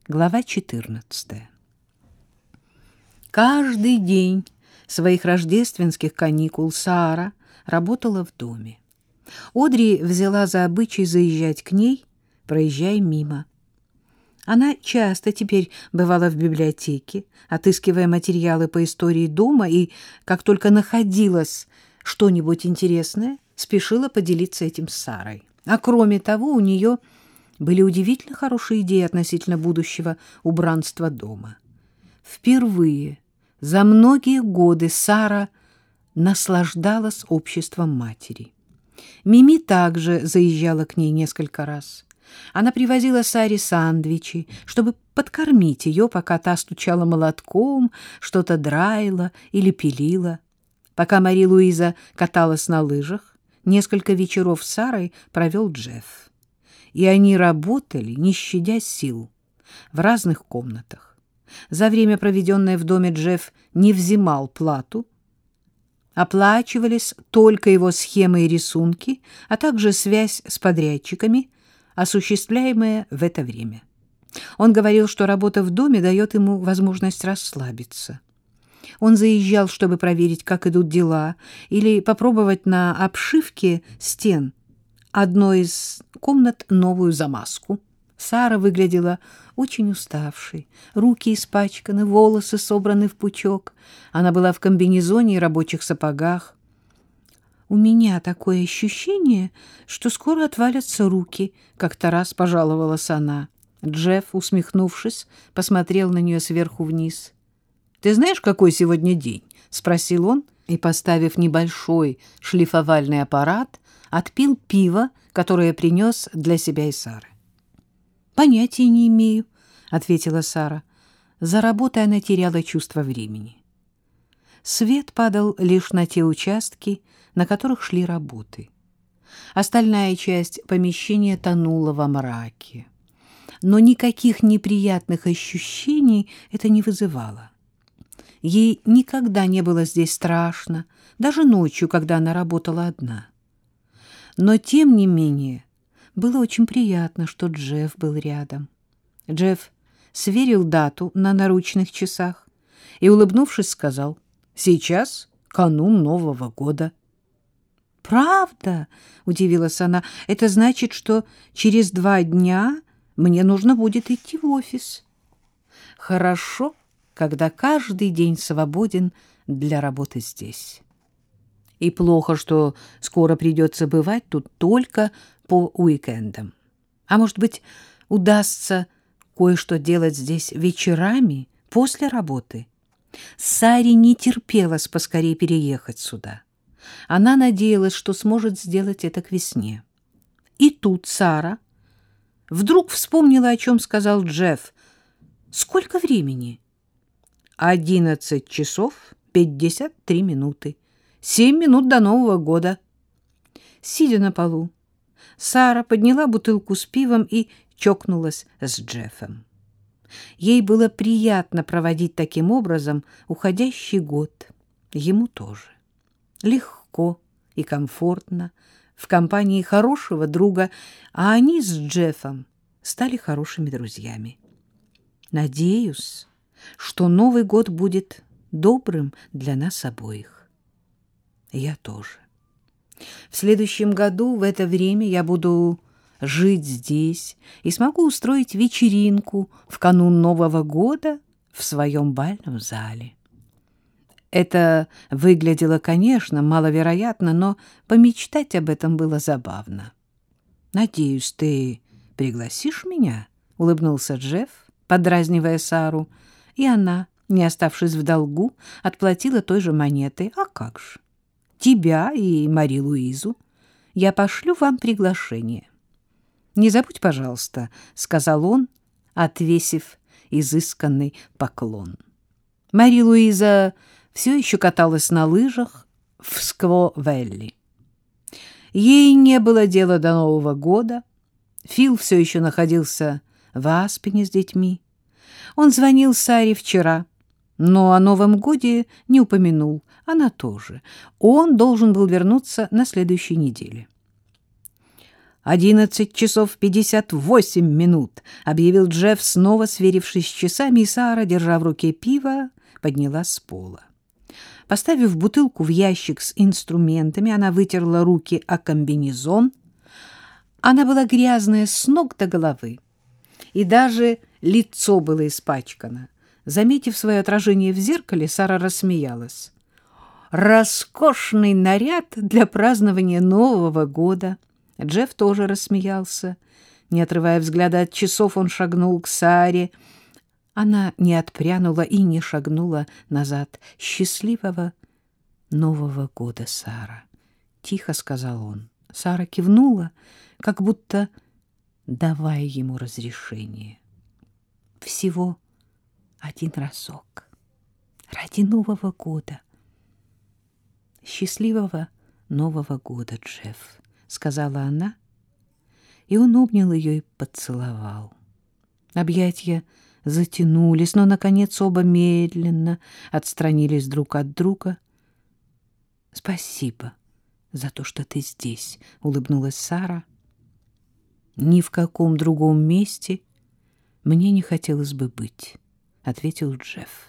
Глава 14. Каждый день своих рождественских каникул Сара работала в доме. Одри взяла за обычай заезжать к ней, проезжая мимо. Она часто теперь бывала в библиотеке, отыскивая материалы по истории дома, и, как только находилось что-нибудь интересное, спешила поделиться этим с Сарой. А кроме того, у нее были удивительно хорошие идеи относительно будущего убранства дома. Впервые за многие годы Сара наслаждалась обществом матери. Мими также заезжала к ней несколько раз. Она привозила Саре сандвичи, чтобы подкормить ее, пока та стучала молотком, что-то драила или пилила. Пока Мари-Луиза каталась на лыжах, несколько вечеров с Сарой провел Джефф. И они работали, не щадя сил, в разных комнатах. За время, проведенное в доме, Джефф не взимал плату. Оплачивались только его схемы и рисунки, а также связь с подрядчиками, осуществляемая в это время. Он говорил, что работа в доме дает ему возможность расслабиться. Он заезжал, чтобы проверить, как идут дела, или попробовать на обшивке стен одной из комнат новую замазку. Сара выглядела очень уставшей, руки испачканы, волосы собраны в пучок. Она была в комбинезоне и рабочих сапогах. «У меня такое ощущение, что скоро отвалятся руки», — как-то раз пожаловалась она. Джефф, усмехнувшись, посмотрел на нее сверху вниз. «Ты знаешь, какой сегодня день?» — спросил он, и, поставив небольшой шлифовальный аппарат, отпил пиво, которое принес для себя и Сары. «Понятия не имею», — ответила Сара. За работой она теряла чувство времени. Свет падал лишь на те участки, на которых шли работы. Остальная часть помещения тонула во мраке. Но никаких неприятных ощущений это не вызывало. Ей никогда не было здесь страшно, даже ночью, когда она работала одна. Но, тем не менее, было очень приятно, что Джефф был рядом. Джефф сверил дату на наручных часах и, улыбнувшись, сказал: «Сейчас канун Нового года». «Правда?» — удивилась она. «Это значит, что через 2 дня мне нужно будет идти в офис». «Хорошо, когда каждый день свободен для работы здесь. И плохо, что скоро придется бывать тут только по уикендам. А может быть, удастся кое-что делать здесь вечерами после работы?» Саре не терпелось поскорее переехать сюда. Она надеялась, что сможет сделать это к весне. И тут Сара вдруг вспомнила, о чем сказал Джефф. «Сколько времени?» 11 часов 53 минуты. 7 минут до Нового года». Сидя на полу, Сара подняла бутылку с пивом и чокнулась с Джеффом. Ей было приятно проводить таким образом уходящий год. Ему тоже. Легко и комфортно, в компании хорошего друга, а они с Джеффом стали хорошими друзьями. Надеюсь, что Новый год будет добрым для нас обоих. Я тоже. В следующем году в это время я буду жить здесь и смогу устроить вечеринку в канун Нового года в своем бальном зале. Это выглядело, конечно, маловероятно, но помечтать об этом было забавно. «Надеюсь, ты пригласишь меня?» — улыбнулся Джефф, подразнивая Сару, и она, не оставшись в долгу, отплатила той же монетой. «А как же? Тебя и Мари-Луизу. Я пошлю вам приглашение». «Не забудь, пожалуйста», — сказал он, отвесив изысканный поклон. Мари-Луиза все еще каталась на лыжах в Скво-Вэлли. Ей не было дела до Нового года. Фил все еще находился в Аспене с детьми. Он звонил Саре вчера, но о Новом годе не упомянул. Она тоже. Он должен был вернуться на следующей неделе. 11:58, объявил Джефф, снова сверившись с часами, и Сара, держа в руке пиво, поднялась с пола. Поставив бутылку в ящик с инструментами, она вытерла руки о комбинезон. Она была грязная с ног до головы, и даже лицо было испачкано. Заметив свое отражение в зеркале, Сара рассмеялась. «Роскошный наряд для празднования Нового года!» Джефф тоже рассмеялся. Не отрывая взгляда от часов, он шагнул к Саре. Она не отпрянула и не шагнула назад. «Счастливого Нового года, Сара!» — тихо сказал он. Сара кивнула, как будто давая ему разрешение. «Всего один разок. Ради Нового года!» «Счастливого Нового года, Джефф!» — сказала она, и он обнял ее и поцеловал. Объятия затянулись, но, наконец, оба медленно отстранились друг от друга. «Спасибо за то, что ты здесь», — улыбнулась Сара. «Ни в каком другом месте мне не хотелось бы быть», — ответил Джефф.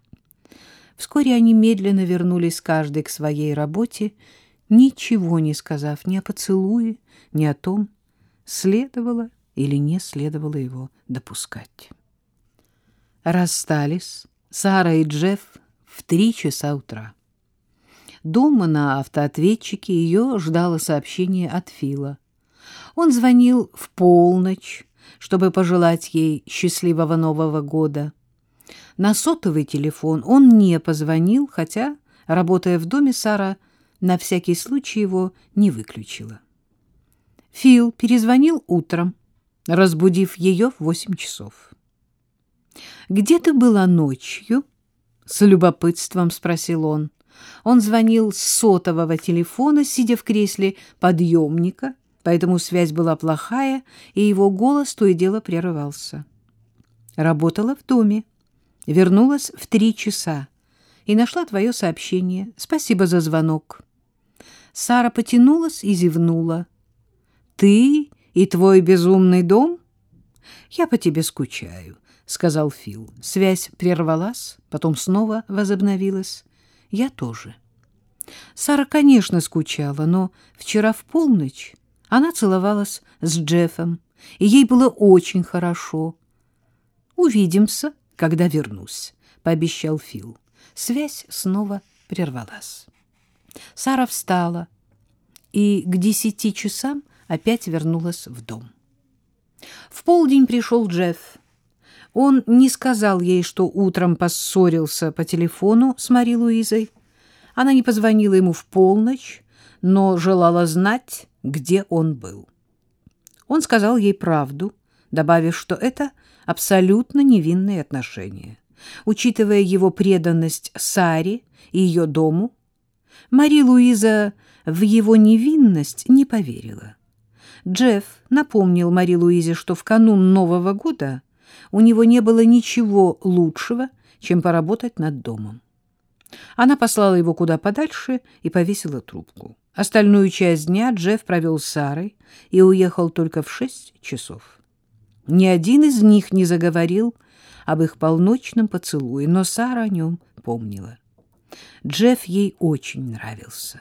Вскоре они медленно вернулись каждый к своей работе, ничего не сказав ни о поцелуе, ни о том, следовало или не следовало его допускать. Расстались Сара и Джефф в 3 часа утра. Дома на автоответчике ее ждало сообщение от Фила. Он звонил в полночь, чтобы пожелать ей счастливого Нового года. На сотовый телефон он не позвонил, хотя, работая в доме, Сара на всякий случай его не выключила. Фил перезвонил утром, разбудив ее в 8 часов. «Где ты была ночью?» — с любопытством спросил он. Он звонил с сотового телефона, сидя в кресле подъемника, поэтому связь была плохая, и его голос то и дело прерывался. «Работала в доме. Вернулась в 3 часа и нашла твое сообщение. Спасибо за звонок». Сара потянулась и зевнула. «Ты и твой безумный дом? Я по тебе скучаю», — сказал Фил. Связь прервалась, потом снова возобновилась. «Я тоже». Сара, конечно, скучала, но вчера в полночь она целовалась с Джеффом, и ей было очень хорошо. «Увидимся, когда вернусь», — пообещал Фил. Связь снова прервалась. Сара встала и к 10 часам опять вернулась в дом. В полдень пришел Джефф. Он не сказал ей, что утром поссорился по телефону с Мари Луизой. Она не позвонила ему в полночь, но желала знать, где он был. Он сказал ей правду, добавив, что это абсолютно невинные отношения. Учитывая его преданность Саре и ее дому, Мари Луиза в его невинность не поверила. Джефф напомнил Мари Луизе, что в канун Нового года у него не было ничего лучшего, чем поработать над домом. Она послала его куда подальше и повесила трубку. Остальную часть дня Джефф провел с Сарой и уехал только в 6 часов. Ни один из них не заговорил об их полночном поцелуе, но Сара о нем помнила. Джефф ей очень нравился.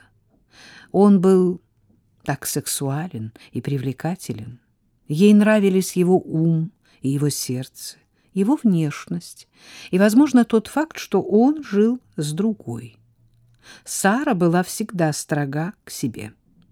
Он был так сексуален и привлекателен. Ей нравились его ум и его сердце, его внешность и, возможно, тот факт, что он жил с другой. Сара была всегда строга к себе.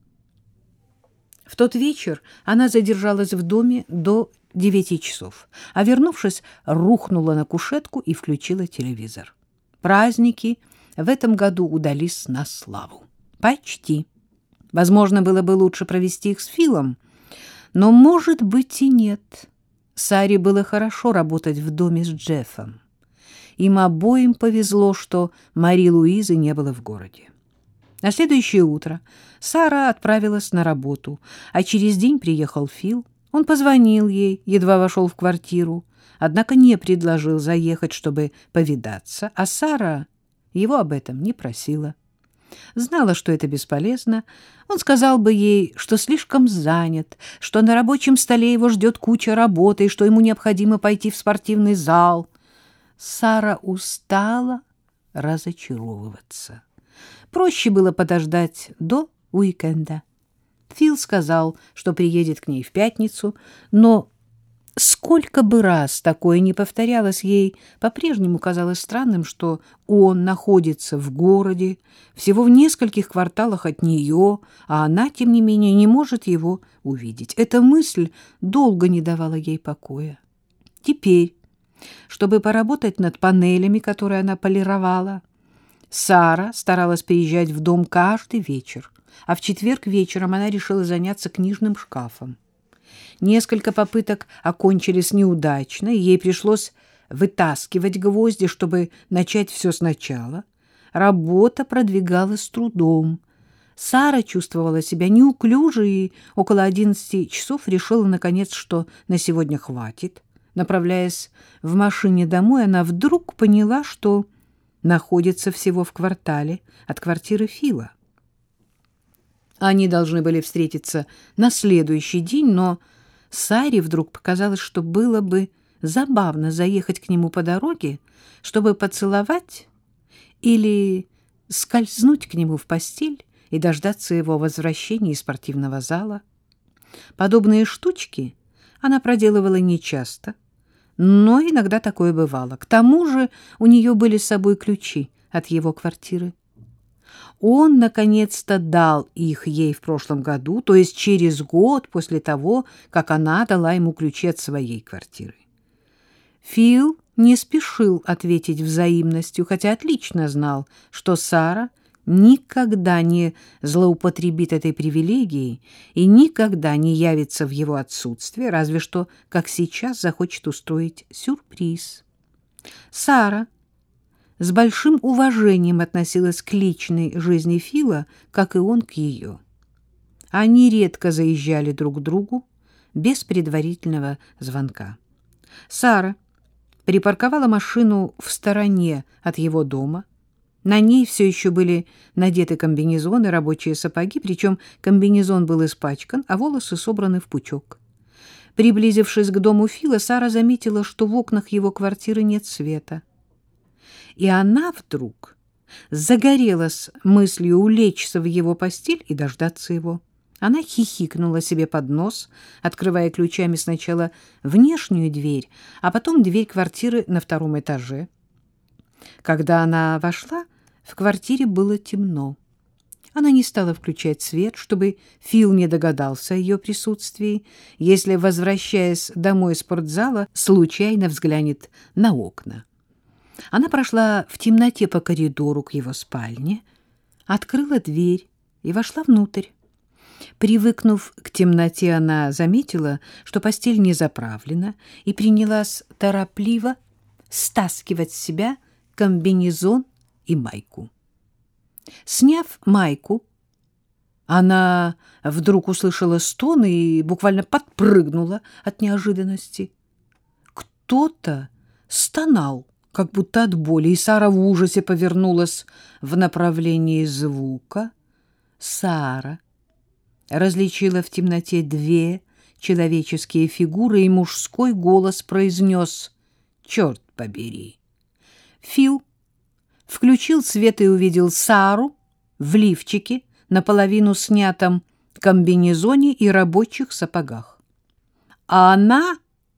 В тот вечер она задержалась в доме до 9 часов, а, вернувшись, рухнула на кушетку и включила телевизор. Праздники в этом году удались на славу. Почти. Возможно, было бы лучше провести их с Филом, но, может быть, и нет. Саре было хорошо работать в доме с Джеффом. Им обоим повезло, что Мари Луизы не было в городе. На следующее утро Сара отправилась на работу, а через день приехал Фил. Он позвонил ей, едва вошел в квартиру, однако не предложил заехать, чтобы повидаться, а Сара его об этом не просила. Знала, что это бесполезно. Он сказал бы ей, что слишком занят, что на рабочем столе его ждет куча работы и что ему необходимо пойти в спортивный зал. Сара устала разочаровываться. Проще было подождать до уикенда. Фил сказал, что приедет к ней в пятницу, но сколько бы раз такое ни повторялось, ей по-прежнему казалось странным, что он находится в городе, всего в нескольких кварталах от нее, а она, тем не менее, не может его увидеть. Эта мысль долго не давала ей покоя. Теперь, чтобы поработать над панелями, которые она полировала, Сара старалась приезжать в дом каждый вечер, а в четверг вечером она решила заняться книжным шкафом. Несколько попыток окончились неудачно, и ей пришлось вытаскивать гвозди, чтобы начать все сначала. Работа продвигалась с трудом. Сара чувствовала себя неуклюже и около 11 часов решила, наконец, что на сегодня хватит. Направляясь в машине домой, она вдруг поняла, что находится всего в квартале от квартиры Фила. Они должны были встретиться на следующий день, но Саре вдруг показалось, что было бы забавно заехать к нему по дороге, чтобы поцеловать или скользнуть к нему в постель и дождаться его возвращения из спортивного зала. Подобные штучки она проделывала нечасто, но иногда такое бывало. К тому же у нее были с собой ключи от его квартиры. Он, наконец-то, дал их ей в прошлом году, то есть через год после того, как она дала ему ключи от своей квартиры. Фил не спешил ответить взаимностью, хотя отлично знал, что Сара никогда не злоупотребит этой привилегией и никогда не явится в его отсутствие, разве что, как сейчас, захочет устроить сюрприз. Сара с большим уважением относилась к личной жизни Фила, как и он к ее. Они редко заезжали друг к другу без предварительного звонка. Сара припарковала машину в стороне от его дома. На ней все еще были надеты комбинезоны, рабочие сапоги, причем комбинезон был испачкан, а волосы собраны в пучок. Приблизившись к дому Фила, Сара заметила, что в окнах его квартиры нет света. И она вдруг загорелась мыслью улечься в его постель и дождаться его. Она хихикнула себе под нос, открывая ключами сначала внешнюю дверь, а потом дверь квартиры на втором этаже. Когда она вошла, в квартире было темно. Она не стала включать свет, чтобы Фил не догадался о ее присутствии, если, возвращаясь домой из спортзала, случайно взглянет на окна. Она прошла в темноте по коридору к его спальне, открыла дверь и вошла внутрь. Привыкнув к темноте, она заметила, что постель не заправлена, и принялась торопливо стаскивать с себя комбинезон и майку. Сняв майку, она вдруг услышала стон и буквально подпрыгнула от неожиданности. Кто-то стонал, как будто от боли, и Сара в ужасе повернулась в направлении звука. Сара различила в темноте две человеческие фигуры, и мужской голос произнес: «Черт побери!». Фил включил свет и увидел Сару в лифчике, наполовину снятом комбинезоне и рабочих сапогах. А она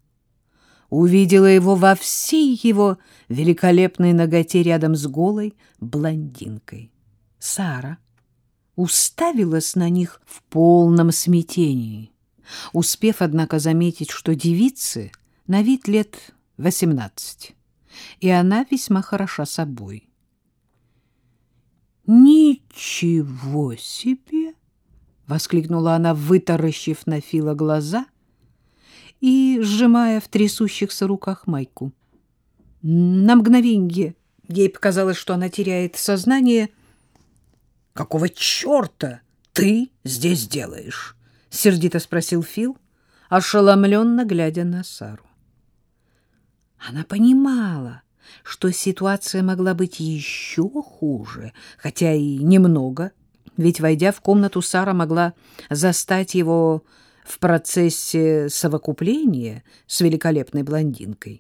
увидела его во всей его великолепной наготе рядом с голой блондинкой. Сара уставилась на них в полном смятении, успев, однако, заметить, что девице на вид лет 18, и она весьма хороша собой. «Ничего себе!» — воскликнула она, вытаращив на Фила глаза и сжимая в трясущихся руках майку. На мгновенье ей показалось, что она теряет сознание. «Какого черта ты здесь делаешь?» — сердито спросил Фил, ошеломленно глядя на Сару. Она понимала, что ситуация могла быть еще хуже, хотя и немного, ведь, войдя в комнату, Сара могла застать его в процессе совокупления с великолепной блондинкой.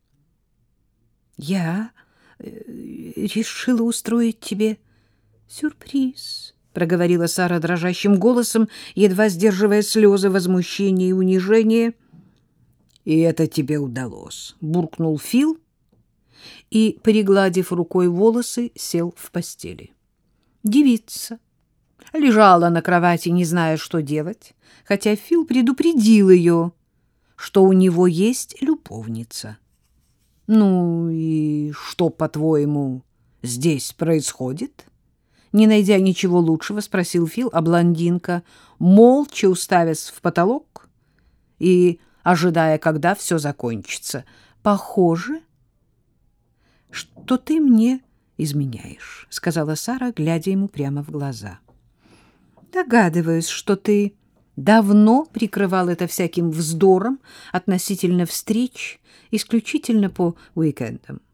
«Я решила устроить тебе сюрприз», — проговорила Сара дрожащим голосом, едва сдерживая слезы возмущения и унижения. «И это тебе удалось», — буркнул Фил и, пригладив рукой волосы, сел в постели. Девица лежала на кровати, не зная, что делать, хотя Фил предупредил ее, что у него есть любовница. «Ну и что, по-твоему, здесь происходит?» Не найдя ничего лучшего, спросил Фил, а блондинка, молча уставясь в потолок и ожидая, когда все закончится. «Похоже, что ты мне изменяешь», — сказала Сара, глядя ему прямо в глаза. «Догадываюсь, что ты давно прикрывал это всяким вздором относительно встреч исключительно по уикендам.